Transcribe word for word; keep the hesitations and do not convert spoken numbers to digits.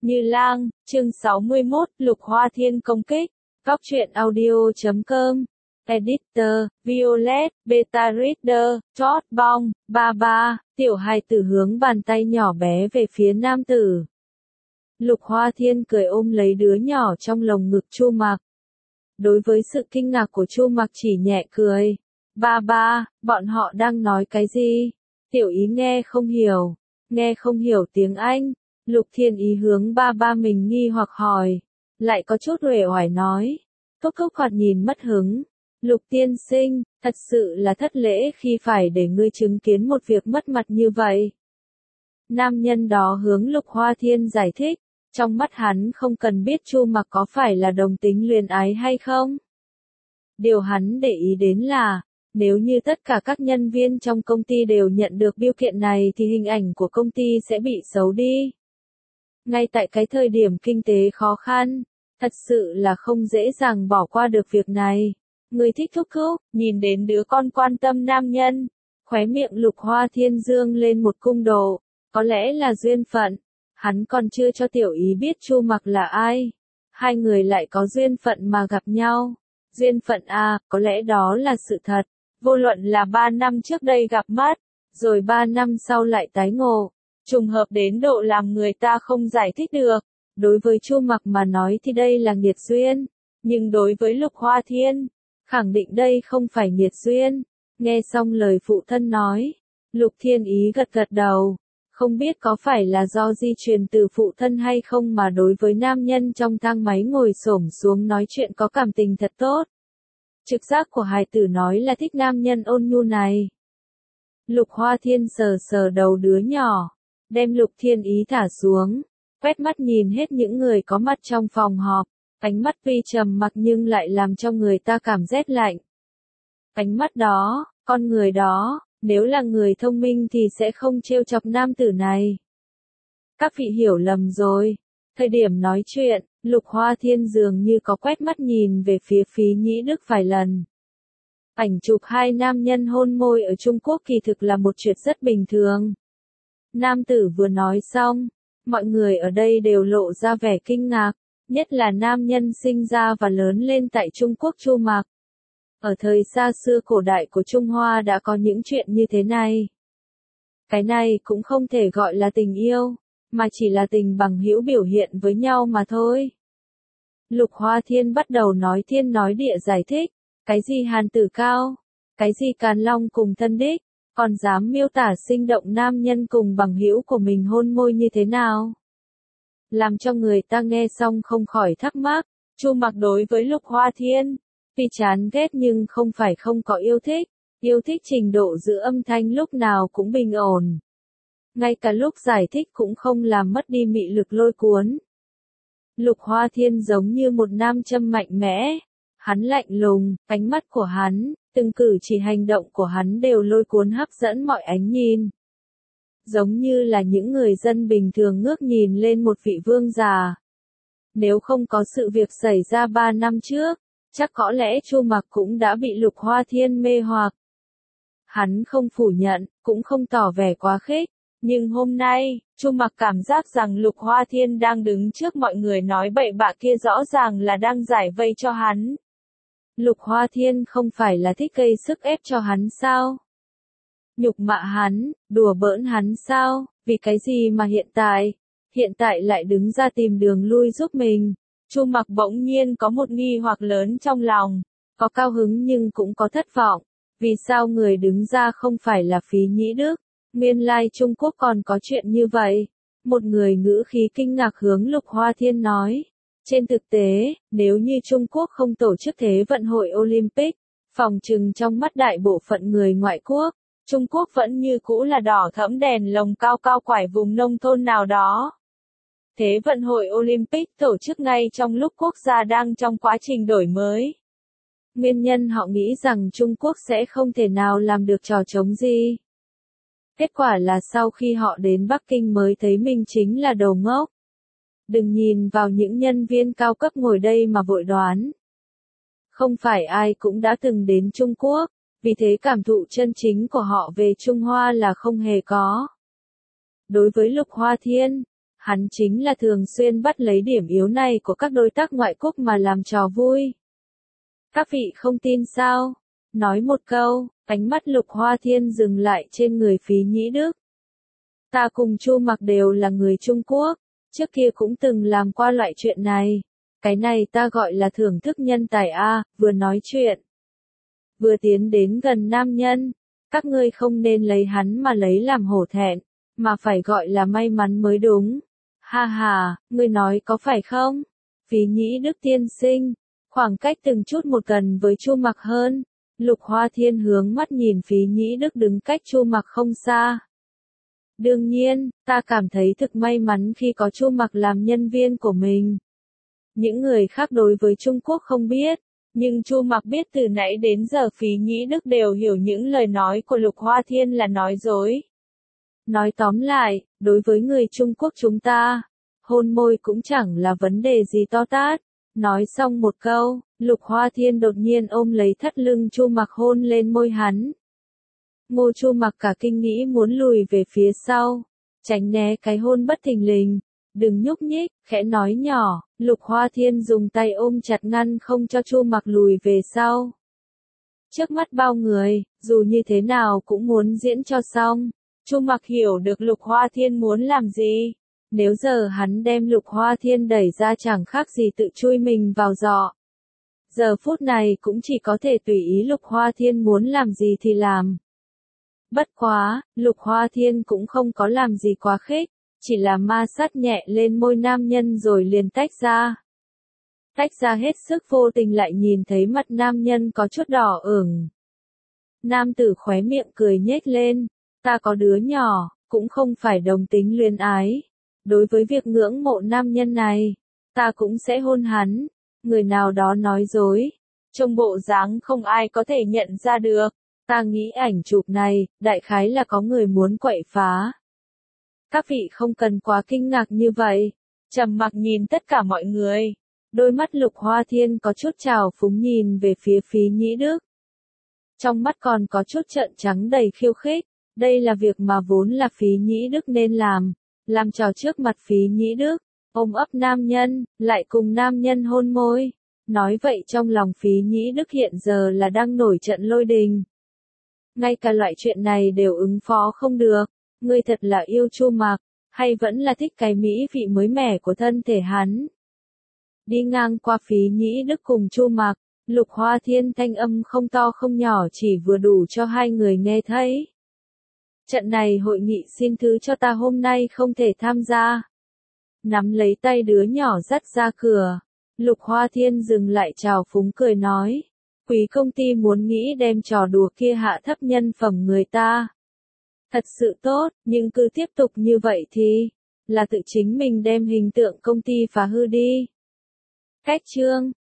Như Lang, chương sáu mươi mốt, Lục Hoa Thiên công kích. Góc truyện audio chấm com. Editor, Violet, Beta Reader, Chót Bong, ba ba, tiểu hài tử hướng bàn tay nhỏ bé về phía nam tử. Lục Hoa Thiên cười ôm lấy đứa nhỏ trong lồng ngực Chu Mặc. Đối với sự kinh ngạc của Chu Mặc chỉ nhẹ cười. Ba ba, bọn họ đang nói cái gì? Tiểu Ý nghe không hiểu, nghe không hiểu tiếng Anh. Lục Thiên Ý hướng ba ba mình nghi hoặc hỏi, lại có chút uể oải nói. Cốc cốc hoạt nhìn mất hứng. Lục tiên sinh, thật sự là thất lễ khi phải để ngươi chứng kiến một việc mất mặt như vậy. Nam nhân đó hướng Lục Hoa Thiên giải thích, trong mắt hắn không cần biết Chu Mặc có phải là đồng tính luyến ái hay không. Điều hắn để ý đến là, nếu như tất cả các nhân viên trong công ty đều nhận được biêu kiện này thì hình ảnh của công ty sẽ bị xấu đi. Ngay tại cái thời điểm kinh tế khó khăn, thật sự là không dễ dàng bỏ qua được việc này. Người thích thúc thúc, nhìn đến đứa con quan tâm nam nhân, khóe miệng Lục Hoa Thiên dương lên một cung độ, có lẽ là duyên phận. Hắn còn chưa cho Tiểu Ý biết Chu Mặc là ai. Hai người lại có duyên phận mà gặp nhau. Duyên phận à, có lẽ đó là sự thật. Vô luận là ba năm trước đây gặp mắt, rồi ba năm sau lại tái ngộ. Trùng hợp đến độ làm người ta không giải thích được. Đối với Chu Mặc mà nói thì đây là nghiệt duyên. Nhưng đối với Lục Hoa Thiên, khẳng định đây không phải nghiệt duyên. Nghe xong lời phụ thân nói, Lục Thiên Ý gật gật đầu. Không biết có phải là do di truyền từ phụ thân hay không mà đối với nam nhân trong thang máy ngồi xổm xuống nói chuyện có cảm tình thật tốt. Trực giác của hài tử nói là thích nam nhân ôn nhu này. Lục Hoa Thiên sờ sờ đầu đứa nhỏ, đem Lục Thiên Ý thả xuống, quét mắt nhìn hết những người có mặt trong phòng họp, ánh mắt tuy trầm mặc nhưng lại làm cho người ta cảm rét lạnh. Ánh mắt đó, con người đó, nếu là người thông minh thì sẽ không trêu chọc nam tử này. Các vị hiểu lầm rồi. Thời điểm nói chuyện, Lục Hoa Thiên dường như có quét mắt nhìn về phía Phí Nhĩ Đức vài lần. Ảnh chụp hai nam nhân hôn môi ở Trung Quốc kỳ thực là một chuyện rất bình thường. Nam tử vừa nói xong, mọi người ở đây đều lộ ra vẻ kinh ngạc, nhất là nam nhân sinh ra và lớn lên tại Trung Quốc Chu Mặc. Ở thời xa xưa cổ đại của Trung Hoa đã có những chuyện như thế này. Cái này cũng không thể gọi là tình yêu, mà chỉ là tình bằng hữu biểu hiện với nhau mà thôi. Lục Hoa Thiên bắt đầu nói thiên nói địa giải thích, cái gì hàn tử cao, cái gì càn long cùng thân đích, còn dám miêu tả sinh động nam nhân cùng bằng hữu của mình hôn môi như thế nào. Làm cho người ta nghe xong không khỏi thắc mắc, Chu Mặc đối với Lục Hoa Thiên, tuy chán ghét nhưng không phải không có yêu thích, yêu thích trình độ giữ âm thanh lúc nào cũng bình ổn. Ngay cả lúc giải thích cũng không làm mất đi mị lực lôi cuốn. Lục Hoa Thiên giống như một nam châm mạnh mẽ, hắn lạnh lùng, ánh mắt của hắn, từng cử chỉ hành động của hắn đều lôi cuốn hấp dẫn mọi ánh nhìn. Giống như là những người dân bình thường ngước nhìn lên một vị vương già. Nếu không có sự việc xảy ra ba năm trước, chắc có lẽ Chu Mặc cũng đã bị Lục Hoa Thiên mê hoặc. Hắn không phủ nhận, cũng không tỏ vẻ quá khích, nhưng hôm nay, Chu Mặc cảm giác rằng Lục Hoa Thiên đang đứng trước mọi người nói bậy bạ kia rõ ràng là đang giải vây cho hắn. Lục Hoa Thiên không phải là thích gây sức ép cho hắn sao? Nhục mạ hắn, đùa bỡn hắn sao? Vì cái gì mà hiện tại, hiện tại lại đứng ra tìm đường lui giúp mình? Chu Mặc bỗng nhiên có một nghi hoặc lớn trong lòng, có cao hứng nhưng cũng có thất vọng. Vì sao người đứng ra không phải là Phí Nhĩ Đức? Nguyên lai Trung Quốc còn có chuyện như vậy. Một người ngữ khí kinh ngạc hướng Lục Hoa Thiên nói. Trên thực tế, nếu như Trung Quốc không tổ chức Thế vận hội Olympic, phòng trừng trong mắt đại bộ phận người ngoại quốc, Trung Quốc vẫn như cũ là đỏ thẫm đèn lồng cao cao quải vùng nông thôn nào đó. Thế vận hội Olympic tổ chức ngay trong lúc quốc gia đang trong quá trình đổi mới. Nguyên nhân họ nghĩ rằng Trung Quốc sẽ không thể nào làm được trò trống gì. Kết quả là sau khi họ đến Bắc Kinh mới thấy mình chính là đồ ngốc. Đừng nhìn vào những nhân viên cao cấp ngồi đây mà vội đoán. Không phải ai cũng đã từng đến Trung Quốc, vì thế cảm thụ chân chính của họ về Trung Hoa là không hề có. Đối với Lục Hoa Thiên, Hắn chính là thường xuyên bắt lấy điểm yếu này của các đối tác ngoại quốc mà làm trò vui. Các vị không tin sao? Nói một câu, ánh mắt Lục Hoa Thiên dừng lại trên người Phí Nhĩ Đức. Ta cùng Chu Mặc đều là người Trung Quốc, trước kia cũng từng làm qua loại chuyện này. Cái này ta gọi là thưởng thức nhân tài a, vừa nói chuyện, vừa tiến đến gần nam nhân. Các ngươi không nên lấy hắn mà lấy làm hổ thẹn, mà phải gọi là may mắn mới đúng. Ha ha, ngươi nói có phải không? Phí Nhĩ Đức tiên sinh, khoảng cách từng chút một gần với Chu Mặc hơn. Lục Hoa Thiên hướng mắt nhìn Phí Nhĩ Đức đứng cách Chu Mặc không xa. Đương nhiên, ta cảm thấy thực may mắn khi có Chu Mặc làm nhân viên của mình. Những người khác đối với Trung Quốc không biết, nhưng Chu Mặc biết từ nãy đến giờ Phí Nhĩ Đức đều hiểu những lời nói của Lục Hoa Thiên là nói dối. Nói tóm lại, đối với người Trung Quốc chúng ta, hôn môi cũng chẳng là vấn đề gì to tát. Nói xong một câu, Lục Hoa Thiên đột nhiên ôm lấy thắt lưng Chu Mặc hôn lên môi hắn. Ngô Chu Mặc cả kinh nghĩ muốn lùi về phía sau, tránh né cái hôn bất thình lình. Đừng nhúc nhích, khẽ nói nhỏ. Lục Hoa Thiên dùng tay ôm chặt ngăn không cho Chu Mặc lùi về sau. Trước mắt bao người, dù như thế nào cũng muốn diễn cho xong. Chu Mặc hiểu được Lục Hoa Thiên muốn làm gì. Nếu giờ hắn đem Lục Hoa Thiên đẩy ra chẳng khác gì tự chui mình vào giọ. Giờ phút này cũng chỉ có thể tùy ý Lục Hoa Thiên muốn làm gì thì làm. Bất quá, Lục Hoa Thiên cũng không có làm gì quá khích, chỉ là ma sát nhẹ lên môi nam nhân rồi liền tách ra. Tách ra hết sức vô tình lại nhìn thấy mặt nam nhân có chút đỏ ửng. Nam tử khóe miệng cười nhếch lên, ta có đứa nhỏ, cũng không phải đồng tính luyến ái. Đối với việc ngưỡng mộ nam nhân này, ta cũng sẽ hôn hắn. Người nào đó nói dối, trông bộ dáng không ai có thể nhận ra được. Ta nghĩ ảnh chụp này, đại khái là có người muốn quậy phá. Các vị không cần quá kinh ngạc như vậy. Trầm mặc nhìn tất cả mọi người. Đôi mắt Lục Hoa Thiên có chút trào phúng nhìn về phía Phí Nhĩ Đức. Trong mắt còn có chút trợn trắng đầy khiêu khích. Đây là việc mà vốn là Phí Nhĩ Đức nên làm. Làm trò trước mặt Phí Nhĩ Đức, ôm ấp nam nhân, lại cùng nam nhân hôn môi. Nói vậy trong lòng Phí Nhĩ Đức hiện giờ là đang nổi trận lôi đình. Ngay cả loại chuyện này đều ứng phó không được. Ngươi thật là yêu Chu Mặc, hay vẫn là thích cái mỹ vị mới mẻ của thân thể hắn. Đi ngang qua Phí Nhĩ Đức cùng Chu Mặc, Lục Hoa Thiên thanh âm không to không nhỏ chỉ vừa đủ cho hai người nghe thấy. Trận này hội nghị xin thứ cho ta hôm nay không thể tham gia. Nắm lấy tay đứa nhỏ dắt ra cửa, Lục Hoa Thiên dừng lại chào phúng cười nói. Quý công ty muốn nghĩ đem trò đùa kia hạ thấp nhân phẩm người ta. Thật sự tốt, nhưng cứ tiếp tục như vậy thì, là tự chính mình đem hình tượng công ty phá hư đi. Cách chương